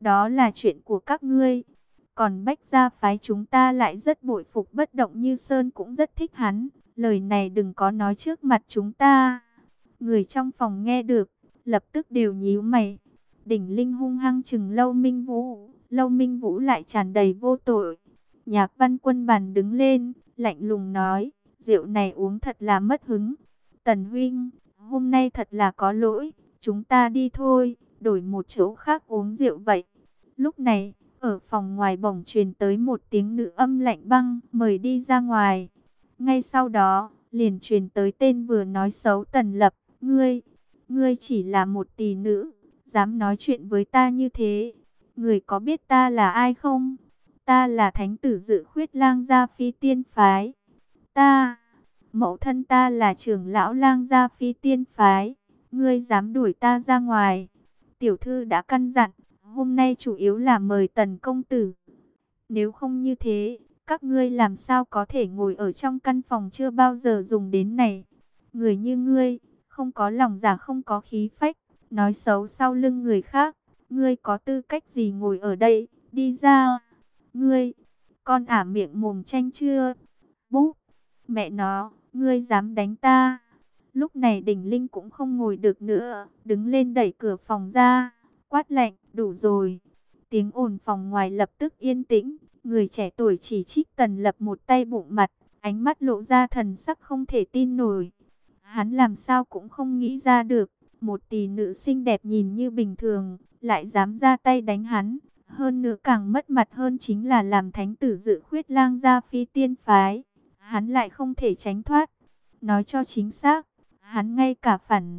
đó là chuyện của các ngươi. Còn Bách Gia phái chúng ta lại rất bội phục Bất Động Như Sơn, cũng rất thích hắn. Lời này đừng có nói trước mặt chúng ta. Người trong phòng nghe được, lập tức đều nhíu mày. Đỉnh Linh hung hăng chừng Lâu Minh Vũ, Lâu Minh Vũ lại tràn đầy vô tội. Nhạc Văn Quân bàn đứng lên, lạnh lùng nói, rượu này uống thật là mất hứng. Tần huynh, hôm nay thật là có lỗi, chúng ta đi thôi, đổi một chỗ khác uống rượu vậy. Lúc này, ở phòng ngoài bỗng truyền tới một tiếng nữ âm lạnh băng, mời đi ra ngoài. Ngay sau đó, liền truyền tới tên vừa nói xấu Tần Lập, ngươi, ngươi chỉ là một tỳ nữ, dám nói chuyện với ta như thế. Người có biết ta là ai không? Ta là thánh tử Dự Khuyết Lang Gia Phi Tiên Phái. Ta, mẫu thân ta là trưởng lão Lang Gia Phi Tiên Phái. Ngươi dám đuổi ta ra ngoài? Tiểu thư đã căn dặn, hôm nay chủ yếu là mời Tần công tử. Nếu không như thế, các ngươi làm sao có thể ngồi ở trong căn phòng chưa bao giờ dùng đến này? Người như ngươi, không có lòng dạ không có khí phách, nói xấu sau lưng người khác. Ngươi có tư cách gì ngồi ở đây? Đi ra! Ngươi, con ả miệng mồm tranh chưa? Búp! Mẹ nó, ngươi dám đánh ta! Lúc này Đỉnh Linh cũng không ngồi được nữa, đứng lên đẩy cửa phòng ra, quát lạnh, đủ rồi. Tiếng ồn phòng ngoài lập tức yên tĩnh, người trẻ tuổi chỉ trích Tần Lập một tay bụng mặt, ánh mắt lộ ra thần sắc không thể tin nổi. Hắn làm sao cũng không nghĩ ra được, một tỷ nữ xinh đẹp nhìn như bình thường, lại dám ra tay đánh hắn. Hơn nữa càng mất mặt hơn chính là làm thánh tử Dự Khuyết Lang Gia Phi Tiên Phái. Hắn lại không thể tránh thoát. Nói cho chính xác, hắn ngay cả phản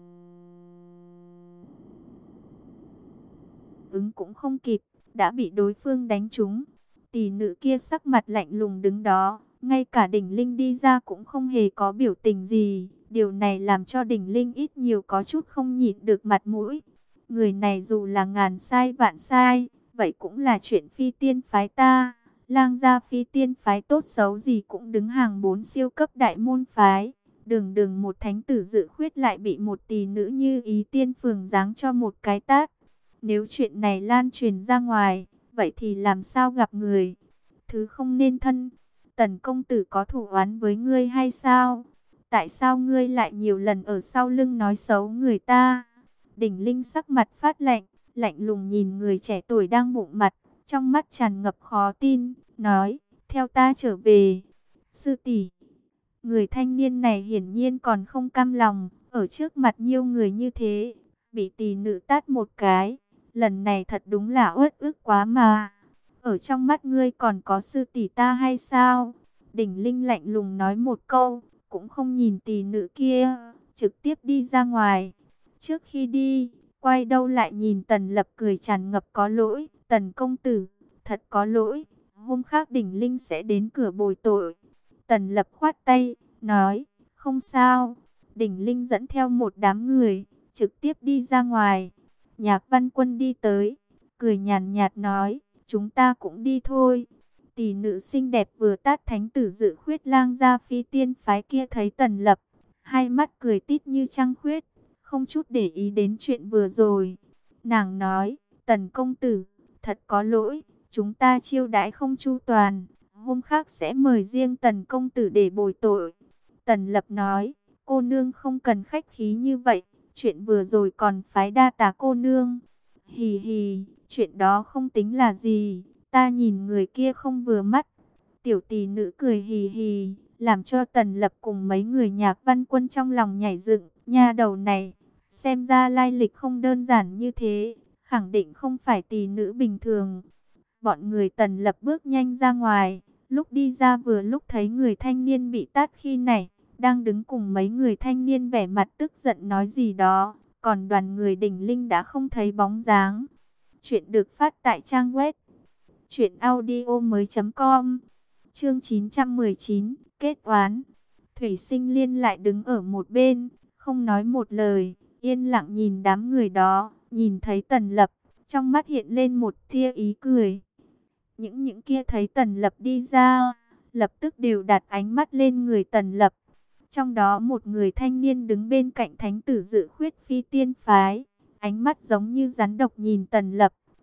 ứng cũng không kịp, đã bị đối phương đánh trúng. Tỷ nữ kia sắc mặt lạnh lùng đứng đó, ngay cả Đỉnh Linh đi ra cũng không hề có biểu tình gì. Điều này làm cho Đỉnh Linh ít nhiều có chút không nhịn được mặt mũi. Người này dù là ngàn sai vạn sai, vậy cũng là chuyện Phi Tiên Phái ta. Lang Gia Phi Tiên Phái tốt xấu gì cũng đứng hàng bốn siêu cấp đại môn phái. Đường đường một thánh tử Dự Khuyết lại bị một tỷ nữ như Ý Tiên Phường giáng cho một cái tát. Nếu chuyện này lan truyền ra ngoài, vậy thì làm sao gặp người? Thứ không nên thân. Tần công tử có thủ oán với ngươi hay sao? Tại sao ngươi lại nhiều lần ở sau lưng nói xấu người ta? Đỉnh Linh sắc mặt phát lạnh, lạnh lùng nhìn người trẻ tuổi đang bụng mặt, trong mắt tràn ngập khó tin, nói, theo ta trở về. Sư tỷ. Người thanh niên này hiển nhiên còn không cam lòng, ở trước mặt nhiều người như thế, bị tỷ nữ tát một cái. Lần này thật đúng là uất ức quá mà. Ở trong mắt ngươi còn có sư tỷ ta hay sao? Đỉnh Linh lạnh lùng nói một câu, cũng không nhìn tỷ nữ kia, trực tiếp đi ra ngoài. Trước khi đi, quay đầu lại nhìn Tần Lập cười tràn ngập có lỗi. Tần công tử, thật có lỗi, hôm khác Đỉnh Linh sẽ đến cửa bồi tội. Tần Lập khoát tay, nói, không sao. Đỉnh Linh dẫn theo một đám người, trực tiếp đi ra ngoài. Nhạc Văn Quân đi tới, cười nhàn nhạt nói, chúng ta cũng đi thôi. Tỷ nữ xinh đẹp vừa tát thánh tử Dự Khuyết Lang Gia Phi Tiên Phái kia thấy Tần Lập, hai mắt cười tít như trăng khuyết, không chút để ý đến chuyện vừa rồi. Nàng nói, Tần công tử, thật có lỗi, chúng ta chiêu đãi không chu toàn, hôm khác sẽ mời riêng Tần công tử để bồi tội. Tần Lập nói, cô nương không cần khách khí như vậy, chuyện vừa rồi còn phái đa tá cô nương. Hì hì, chuyện đó không tính là gì, ta nhìn người kia không vừa mắt. Tiểu tỷ nữ cười hì hì, làm cho Tần Lập cùng mấy người Nhạc Văn Quân trong lòng nhảy dựng. Nha đầu này, xem ra lai lịch không đơn giản như thế, khẳng định không phải tỷ nữ bình thường. Bọn người Tần Lập bước nhanh ra ngoài, lúc đi ra vừa lúc thấy người thanh niên bị tát khi này, đang đứng cùng mấy người thanh niên vẻ mặt tức giận nói gì đó, còn đoàn người Đỉnh Linh đã không thấy bóng dáng. Chuyện được phát tại trang web truyện audio mới chấm com. Chương chín trăm mười chín, kết oán. Thủy Sinh Liên lại đứng ở một bên, không nói một lời, yên lặng nhìn đám người đó, nhìn thấy Tần Lập, trong mắt hiện lên một tia ý cười. Những những kia thấy Tần Lập đi ra, lập tức đều đặt ánh mắt lên người Tần Lập. Trong đó một người thanh niên đứng bên cạnh thánh tử Dự Khuyết Phi Tiên Phái, ánh mắt giống như rắn độc nhìn Tần Lập,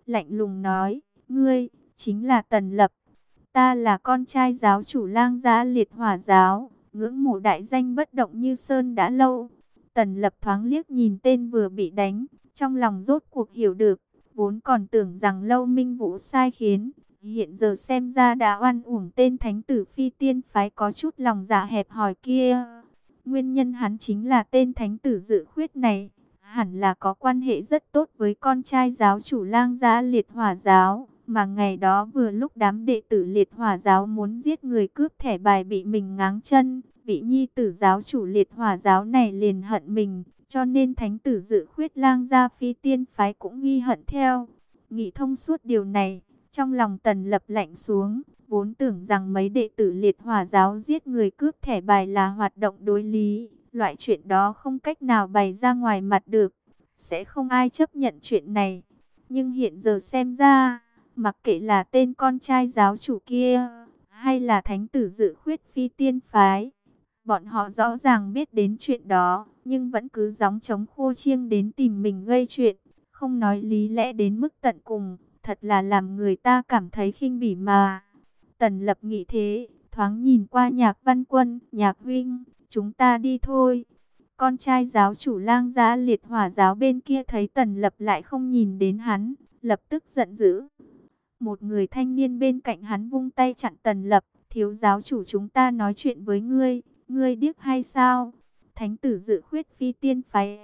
lạnh lùng nói, ngươi, chính là Tần Lập. Ta là con trai giáo chủ Lang Gia Liệt Hỏa Giáo, ngưỡng mộ đại danh bất động như sơn đã lâu. Tần Lập thoáng liếc nhìn tên vừa bị đánh, trong lòng rốt cuộc hiểu được, vốn còn tưởng rằng Lâu Minh Vũ sai khiến, hiện giờ xem ra đã oan uổng tên thánh tử phi tiên phái có chút lòng dạ hẹp hòi kia. Nguyên nhân hắn chính là tên thánh tử Dự Khuyết này, hẳn là có quan hệ rất tốt với con trai giáo chủ Lang Gia Liệt Hỏa Giáo. Mà ngày đó vừa lúc đám đệ tử Liệt Hỏa Giáo muốn giết người cướp thẻ bài bị mình ngáng chân, vị nhi tử giáo chủ Liệt Hỏa Giáo này liền hận mình, cho nên thánh tử Dự Khuyết Lang Gia phi tiên phái cũng nghi hận theo. Nghĩ thông suốt điều này, trong lòng Tần Lập lạnh xuống, vốn tưởng rằng mấy đệ tử Liệt Hỏa Giáo giết người cướp thẻ bài là hoạt động đối lý, loại chuyện đó không cách nào bày ra ngoài mặt được, sẽ không ai chấp nhận chuyện này. Nhưng hiện giờ xem ra, mặc kệ là tên con trai giáo chủ kia, hay là thánh tử Dự Khuyết phi tiên phái, bọn họ rõ ràng biết đến chuyện đó, nhưng vẫn cứ gióng trống khô chiêng đến tìm mình gây chuyện, không nói lý lẽ đến mức tận cùng, thật là làm người ta cảm thấy khinh bỉ mà. Tần Lập nghĩ thế, thoáng nhìn qua Nhạc Văn Quân, Nhạc huynh, chúng ta đi thôi. Con trai giáo chủ Lang Gia Liệt Hỏa Giáo bên kia thấy Tần Lập lại không nhìn đến hắn, lập tức giận dữ. Một người thanh niên bên cạnh hắn vung tay chặn Tần Lập, thiếu giáo chủ chúng ta nói chuyện với ngươi, ngươi điếc hay sao? Thánh tử Dự Khuyết phi tiên phái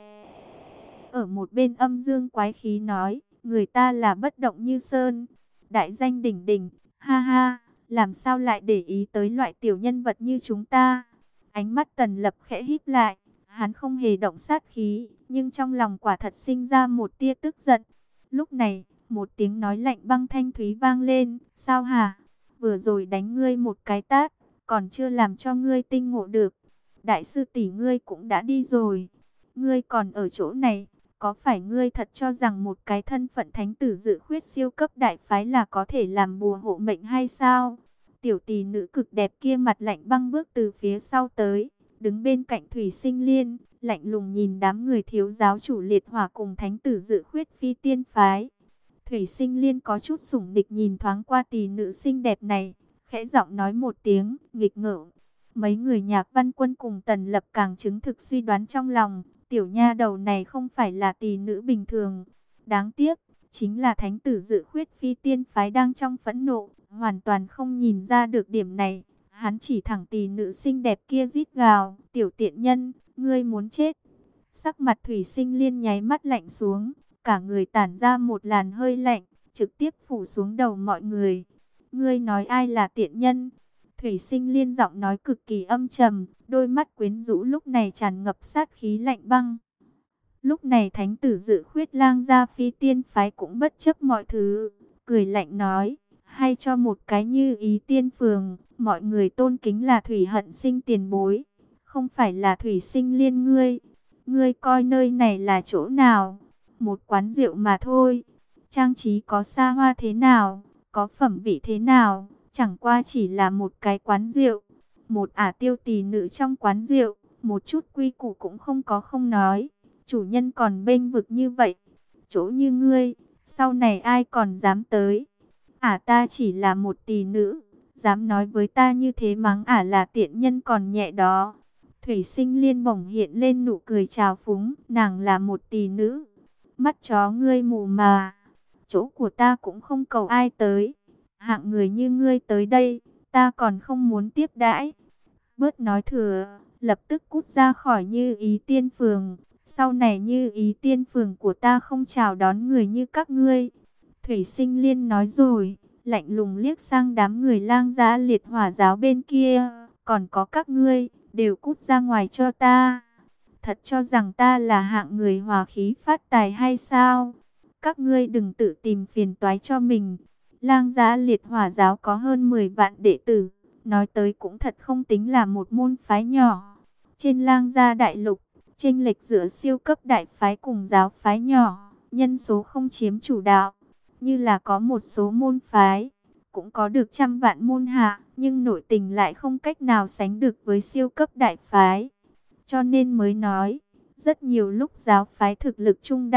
ở một bên âm dương quái khí nói, người ta là bất động như sơn, đại danh đỉnh đỉnh, ha ha, làm sao lại để ý tới loại tiểu nhân vật như chúng ta? Ánh mắt Tần Lập khẽ híp lại, hắn không hề động sát khí, nhưng trong lòng quả thật sinh ra một tia tức giận. Lúc này, một tiếng nói lạnh băng thanh thúy vang lên, sao hả? Vừa rồi đánh ngươi một cái tát, còn chưa làm cho ngươi tinh ngộ được. Đại sư tỷ ngươi cũng đã đi rồi, ngươi còn ở chỗ này, có phải ngươi thật cho rằng một cái thân phận thánh tử Dự Khuyết siêu cấp đại phái là có thể làm bùa hộ mệnh hay sao? Tiểu tỷ nữ cực đẹp kia mặt lạnh băng bước từ phía sau tới, đứng bên cạnh Thủy Sinh Liên, lạnh lùng nhìn đám người thiếu giáo chủ Liệt Hỏa cùng thánh tử Dự Khuyết phi tiên phái. Thủy Sinh Liên có chút sủng địch nhìn thoáng qua tỷ nữ xinh đẹp này, khẽ giọng nói một tiếng, nghịch ngợm. Mấy người Nhạc Văn Quân cùng Tần Lập càng chứng thực suy đoán trong lòng, tiểu nha đầu này không phải là tỷ nữ bình thường. Đáng tiếc, chính là thánh tử Dự Khuyết phi tiên phái đang trong phẫn nộ, hoàn toàn không nhìn ra được điểm này. Hắn chỉ thẳng tỷ nữ xinh đẹp kia rít gào, tiểu tiện nhân, ngươi muốn chết. Sắc mặt Thủy Sinh Liên nháy mắt lạnh xuống, cả người tản ra một làn hơi lạnh, trực tiếp phủ xuống đầu mọi người. Ngươi nói ai là tiện nhân? Thủy Sinh Liên giọng nói cực kỳ âm trầm, đôi mắt quyến rũ lúc này tràn ngập sát khí lạnh băng. Lúc này thánh tử Dự Khuyết Lang Gia phi tiên phái cũng bất chấp mọi thứ, cười lạnh nói, hay cho một cái Như Ý Tiên Phường, mọi người tôn kính là Thủy Hận Sinh tiền bối, không phải là Thủy Sinh Liên ngươi. Ngươi coi nơi này là chỗ nào? Một quán rượu mà thôi. Trang trí có xa hoa thế nào, có phẩm vị thế nào, chẳng qua chỉ là một cái quán rượu. Một ả tiêu tỳ nữ trong quán rượu, một chút quy củ cũng không có không nói. Chủ nhân còn bênh vực như vậy, chỗ như ngươi, sau này ai còn dám tới? Ả ta chỉ là một tỳ nữ, dám nói với ta như thế mắng ả là tiện nhân còn nhẹ đó. Thủy Sinh Liên bỗng hiện lên nụ cười trào phúng, nàng là một tỳ nữ. Mắt chó ngươi mù mà, chỗ của ta cũng không cầu ai tới. Hạng người như ngươi tới đây, ta còn không muốn tiếp đãi. Bớt nói thừa, lập tức cút ra khỏi Như Ý Tiên Phường. Sau này Như Ý Tiên Phường của ta không chào đón người như các ngươi. Thủy Sinh Liên nói rồi, lạnh lùng liếc sang đám người Lang Gia Liệt Hỏa Giáo bên kia. Còn có các ngươi, đều cút ra ngoài cho ta. Thật cho rằng ta là hạng người hòa khí phát tài hay sao? Các ngươi đừng tự tìm phiền toái cho mình. Lang Gia Liệt Hỏa Giáo có hơn mười vạn đệ tử, nói tới cũng thật không tính là một môn phái nhỏ. Trên Lang Gia Đại Lục, chênh lệch giữa siêu cấp đại phái cùng giáo phái nhỏ, nhân số không chiếm chủ đạo. Như là có một số môn phái, cũng có được trăm vạn môn hạ, nhưng nội tình lại không cách nào sánh được với siêu cấp đại phái. Cho nên mới nói, rất nhiều lúc giáo phái thực lực trung đẳng,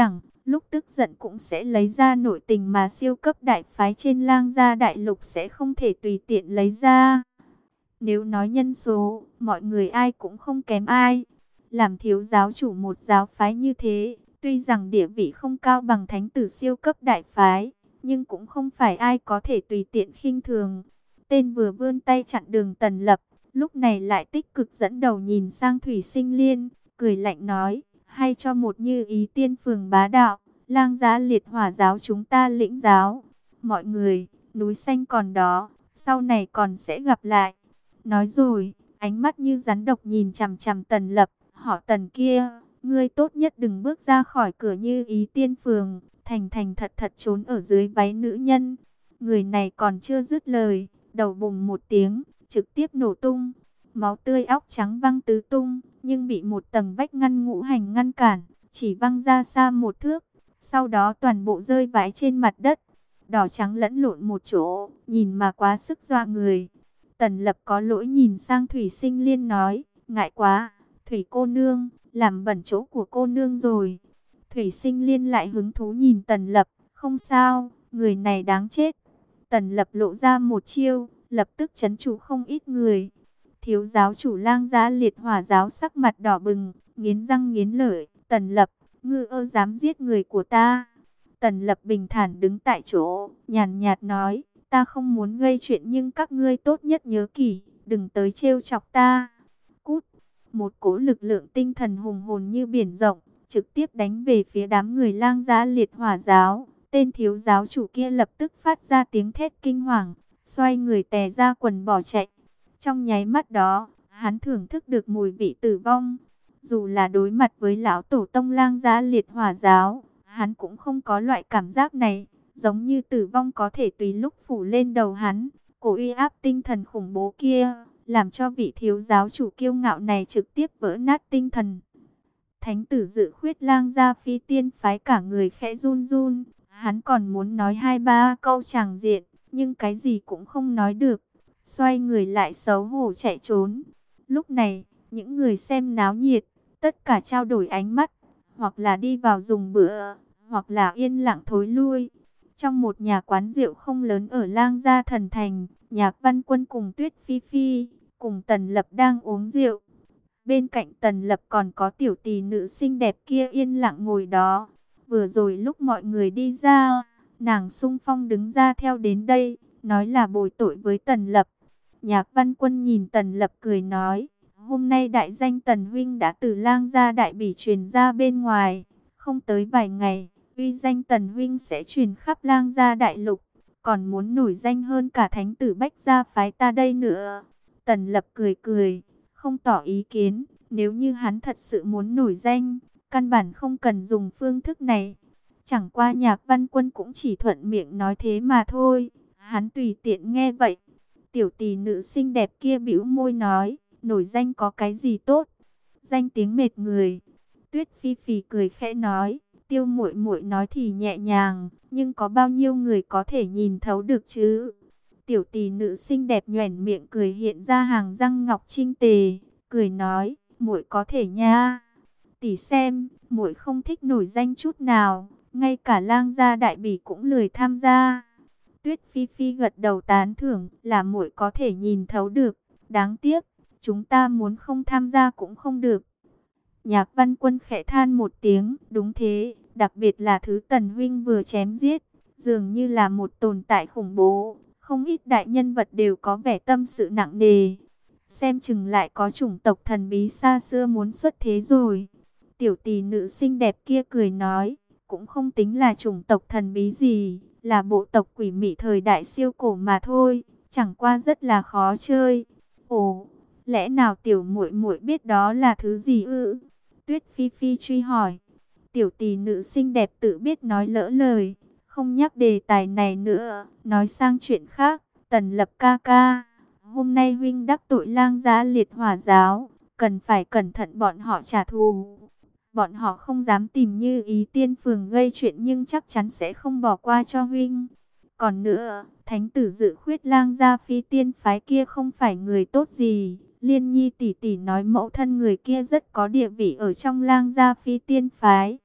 lúc tức giận cũng sẽ lấy ra nội tình mà siêu cấp đại phái trên Lang Gia đại lục sẽ không thể tùy tiện lấy ra. Nếu nói nhân số, mọi người ai cũng không kém ai. Làm thiếu giáo chủ một giáo phái như thế, tuy rằng địa vị không cao bằng thánh tử siêu cấp đại phái, nhưng cũng không phải ai có thể tùy tiện khinh thường. Tên vừa vươn tay chặn đường Tần Lập, lúc này lại tích cực dẫn đầu nhìn sang Thủy Sinh Liên, cười lạnh nói, hay cho một Như Ý Tiên phường bá đạo, Lang Gia liệt hỏa giáo chúng ta lĩnh giáo. Mọi người, núi xanh còn đó, sau này còn sẽ gặp lại. Nói rồi, ánh mắt như rắn độc nhìn chằm chằm Tần Lập, họ Tần kia, ngươi tốt nhất đừng bước ra khỏi cửa Như Ý Tiên phường, thành thành thật thật trốn ở dưới váy nữ nhân. Người này còn chưa dứt lời, đầu bùng một tiếng, trực tiếp nổ tung. Máu tươi óc trắng văng tứ tung, nhưng bị một tầng vách ngăn ngũ hành ngăn cản, chỉ văng ra xa một thước. Sau đó toàn bộ rơi vãi trên mặt đất, đỏ trắng lẫn lộn một chỗ, nhìn mà quá sức dọa người. Tần Lập có lỗi nhìn sang Thủy Sinh Liên nói, ngại quá, Thủy cô nương, làm bẩn chỗ của cô nương rồi. Thủy Sinh Liên lại hứng thú nhìn Tần Lập, không sao, người này đáng chết. Tần Lập lộ ra một chiêu, lập tức trấn trụ không ít người. Thiếu giáo chủ Lang Gia liệt hỏa giáo sắc mặt đỏ bừng, nghiến răng nghiến lợi, Tần Lập, ngươi ơ dám giết người của ta. Tần Lập bình thản đứng tại chỗ, nhàn nhạt nói, ta không muốn gây chuyện nhưng các ngươi tốt nhất nhớ kỹ, đừng tới trêu chọc ta. Cút, một cỗ lực lượng tinh thần hùng hồn như biển rộng, trực tiếp đánh về phía đám người Lang Gia liệt hỏa giáo. Tên thiếu giáo chủ kia lập tức phát ra tiếng thét kinh hoàng, xoay người tè ra quần bỏ chạy. Trong nháy mắt đó, hắn thưởng thức được mùi vị tử vong. Dù là đối mặt với lão tổ tông Lang Gia liệt hỏa giáo, hắn cũng không có loại cảm giác này, giống như tử vong có thể tùy lúc phủ lên đầu hắn. Cổ uy áp tinh thần khủng bố kia, làm cho vị thiếu giáo chủ kiêu ngạo này trực tiếp vỡ nát tinh thần. Thánh tử Dự Khuyết Lang Gia phi tiên phái cả người khẽ run run, hắn còn muốn nói hai ba câu tràng diện, nhưng cái gì cũng không nói được. Xoay người lại xấu hổ chạy trốn. Lúc này, những người xem náo nhiệt, tất cả trao đổi ánh mắt, hoặc là đi vào dùng bữa, hoặc là yên lặng thối lui. Trong một nhà quán rượu không lớn ở Lang Gia Thần Thành, Nhạc Văn Quân cùng Tuyết Phi Phi, cùng Tần Lập đang uống rượu. Bên cạnh Tần Lập còn có tiểu tỷ nữ xinh đẹp kia yên lặng ngồi đó. Vừa rồi lúc mọi người đi ra, nàng xung phong đứng ra theo đến đây, nói là bồi tội với Tần Lập. Nhạc Văn Quân nhìn Tần Lập cười nói, hôm nay đại danh Tần Huynh đã từ Lang Gia Đại Bỉ truyền ra bên ngoài, không tới vài ngày, uy danh Tần Huynh sẽ truyền khắp Lang Gia Đại Lục, còn muốn nổi danh hơn cả thánh tử Bách Gia phái ta đây nữa. Tần Lập cười cười, không tỏ ý kiến, nếu như hắn thật sự muốn nổi danh, căn bản không cần dùng phương thức này. Chẳng qua Nhạc Văn Quân cũng chỉ thuận miệng nói thế mà thôi, hắn tùy tiện nghe vậy. Tiểu tỷ nữ xinh đẹp kia bĩu môi nói, nổi danh có cái gì tốt, danh tiếng mệt người. Tuyết Phi Phi cười khẽ nói, Tiêu muội muội nói thì nhẹ nhàng, nhưng có bao nhiêu người có thể nhìn thấu được chứ? Tiểu tỷ nữ xinh đẹp nhoẻn miệng cười hiện ra hàng răng ngọc trinh tề, cười nói, muội có thể nha. Tỷ xem, muội không thích nổi danh chút nào, ngay cả Lang Gia Đại Bỉ cũng lười tham gia. Tuyết Phi Phi gật đầu tán thưởng, là muội có thể nhìn thấu được, đáng tiếc, chúng ta muốn không tham gia cũng không được. Nhạc Văn Quân khẽ than một tiếng, đúng thế, đặc biệt là thứ Tần Huynh vừa chém giết, dường như là một tồn tại khủng bố, không ít đại nhân vật đều có vẻ tâm sự nặng nề. Xem chừng lại có chủng tộc thần bí xa xưa muốn xuất thế rồi. Tiểu tỷ nữ xinh đẹp kia cười nói, cũng không tính là chủng tộc thần bí gì, là bộ tộc quỷ mị thời đại siêu cổ mà thôi, chẳng qua rất là khó chơi. Ồ, lẽ nào tiểu muội muội biết đó là thứ gì ư? Tuyết Phi Phi truy hỏi. Tiểu tỷ nữ xinh đẹp tự biết nói lỡ lời, không nhắc đề tài này nữa, nói sang chuyện khác. Tần Lập ca ca, hôm nay huynh đắc tội Lang Gia liệt hỏa giáo, cần phải cẩn thận bọn họ trả thù. Bọn họ không dám tìm Như Ý Tiên phường gây chuyện nhưng chắc chắn sẽ không bỏ qua cho huynh. Còn nữa, thánh tử Dự Khuyết Lang Gia phi tiên phái kia không phải người tốt gì. Liên Nhi tỷ tỷ nói mẫu thân người kia rất có địa vị ở trong Lang Gia phi tiên phái.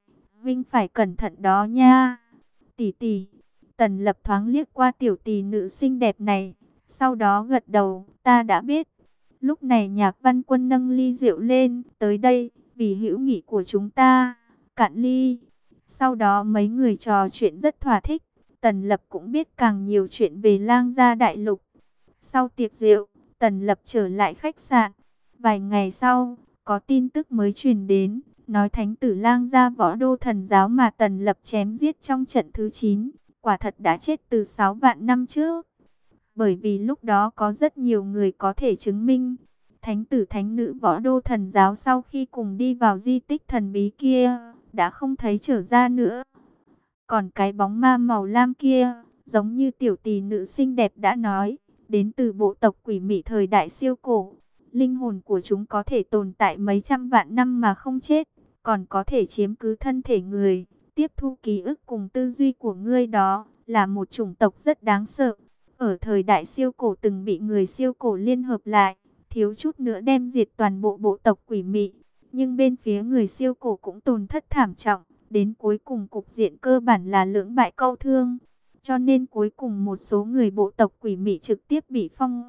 huynh phải cẩn thận đó nha. Tỷ tỷ. Tần Lập thoáng liếc qua tiểu tỷ nữ xinh đẹp này, sau đó gật đầu, ta đã biết. Lúc này Nhạc Văn Quân nâng ly rượu lên, tới đây, vì hữu nghị của chúng ta, cạn ly. Sau đó mấy người trò chuyện rất thỏa thích, Tần Lập cũng biết càng nhiều chuyện về Lang Gia Đại Lục. Sau tiệc rượu, Tần Lập trở lại khách sạn. Vài ngày sau, có tin tức mới truyền đến, nói thánh tử Lang Gia Võ Đô Thần Giáo mà Tần Lập chém giết trong trận thứ chín, quả thật đã chết từ sáu vạn năm trước. Bởi vì lúc đó có rất nhiều người có thể chứng minh, thánh tử thánh nữ Võ Đô Thần Giáo sau khi cùng đi vào di tích thần bí kia, đã không thấy trở ra nữa. Còn cái bóng ma màu lam kia, giống như tiểu tỷ nữ xinh đẹp đã nói, đến từ bộ tộc quỷ mị thời đại siêu cổ. Linh hồn của chúng có thể tồn tại mấy trăm vạn năm mà không chết, còn có thể chiếm cứ thân thể người, tiếp thu ký ức cùng tư duy của ngươi, đó là một chủng tộc rất đáng sợ. Ở thời đại siêu cổ từng bị người siêu cổ liên hợp lại, thiếu chút nữa đem diệt toàn bộ bộ tộc quỷ mị. Nhưng bên phía người siêu cổ cũng tổn thất thảm trọng, đến cuối cùng cục diện cơ bản là lưỡng bại câu thương. Cho nên cuối cùng một số người bộ tộc quỷ mị trực tiếp bị phong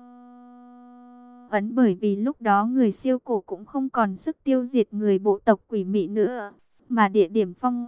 ấn, bởi vì lúc đó người siêu cổ cũng không còn sức tiêu diệt người bộ tộc quỷ mị nữa. Mà địa điểm phong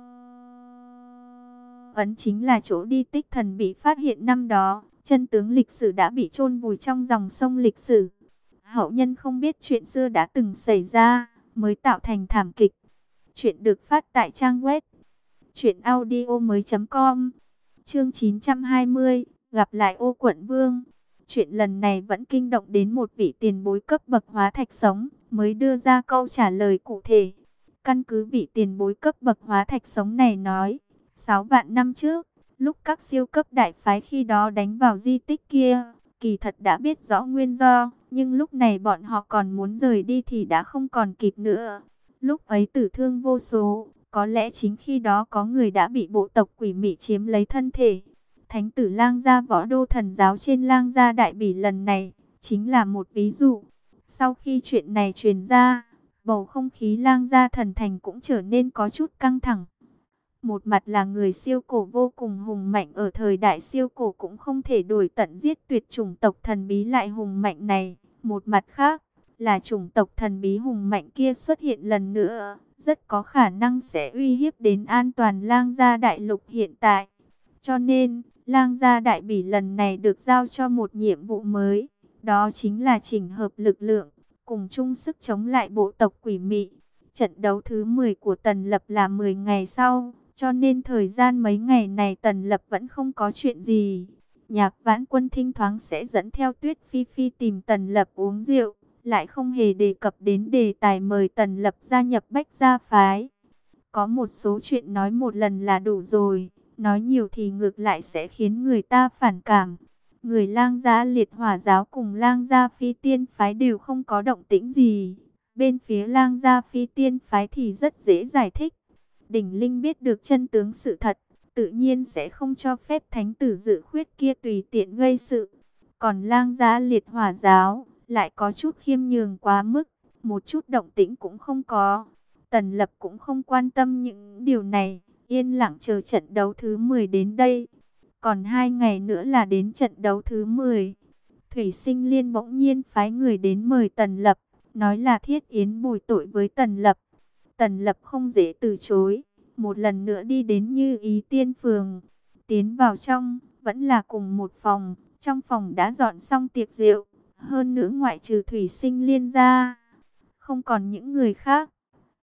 ấn chính là chỗ di tích thần bị phát hiện năm đó. Chân tướng lịch sử đã bị chôn vùi trong dòng sông lịch sử. Hậu nhân không biết chuyện xưa đã từng xảy ra, mới tạo thành thảm kịch. Chuyện được phát tại trang web truyện audio mới chấm com. Chương chín trăm hai mươi, gặp lại Ô Quận Vương. Chuyện lần này vẫn kinh động đến một vị tiền bối cấp bậc hóa thạch sống, mới đưa ra câu trả lời cụ thể. Căn cứ vị tiền bối cấp bậc hóa thạch sống này nói, sáu vạn năm trước, lúc các siêu cấp đại phái khi đó đánh vào di tích kia, kỳ thật đã biết rõ nguyên do, nhưng lúc này bọn họ còn muốn rời đi thì đã không còn kịp nữa. Lúc ấy tử thương vô số, có lẽ chính khi đó có người đã bị bộ tộc quỷ mị chiếm lấy thân thể. Thánh tử Lang Gia Võ Đô Thần Giáo trên Lang Gia Đại Bỉ lần này, chính là một ví dụ. Sau khi chuyện này truyền ra, bầu không khí Lang Gia Thần Thành cũng trở nên có chút căng thẳng. Một mặt là người siêu cổ vô cùng hùng mạnh ở thời đại siêu cổ cũng không thể đuổi tận giết tuyệt chủng tộc thần bí lại hùng mạnh này. Một mặt khác là chủng tộc thần bí hùng mạnh kia xuất hiện lần nữa, rất có khả năng sẽ uy hiếp đến an toàn Lang Gia Đại Lục hiện tại. Cho nên, Lang Gia Đại Bỉ lần này được giao cho một nhiệm vụ mới, đó chính là chỉnh hợp lực lượng, cùng chung sức chống lại bộ tộc quỷ mị. Trận đấu thứ mười của Tần Lập là mười ngày sau, cho nên thời gian mấy ngày này Tần Lập vẫn không có chuyện gì. Nhạc Vãn Quân thỉnh thoảng sẽ dẫn theo Tuyết Phi Phi tìm Tần Lập uống rượu, lại không hề đề cập đến đề tài mời Tần Lập gia nhập Bách Gia Phái. Có một số chuyện nói một lần là đủ rồi, nói nhiều thì ngược lại sẽ khiến người ta phản cảm. Người Lang Gia Liệt Hỏa Giáo cùng Lang Gia Phi Tiên Phái đều không có động tĩnh gì. Bên phía Lang Gia Phi Tiên Phái thì rất dễ giải thích. Đỉnh Linh biết được chân tướng sự thật, tự nhiên sẽ không cho phép thánh tử Dự Khuyết kia tùy tiện gây sự. Còn Lang Gia Liệt Hỏa Giáo lại có chút khiêm nhường quá mức, một chút động tĩnh cũng không có. Tần Lập cũng không quan tâm những điều này, yên lặng chờ trận đấu thứ mười đến đây. Còn hai ngày nữa là đến trận đấu thứ mười. Thủy Sinh Liên bỗng nhiên phái người đến mời Tần Lập, nói là thiết yến bồi tội với Tần Lập. Tần Lập không dễ từ chối, một lần nữa đi đến Như Ý Tiên Phường. Tiến vào trong, vẫn là cùng một phòng, trong phòng đã dọn xong tiệc rượu. Hơn nữa ngoại trừ Thủy Sinh Liên ra, không còn những người khác.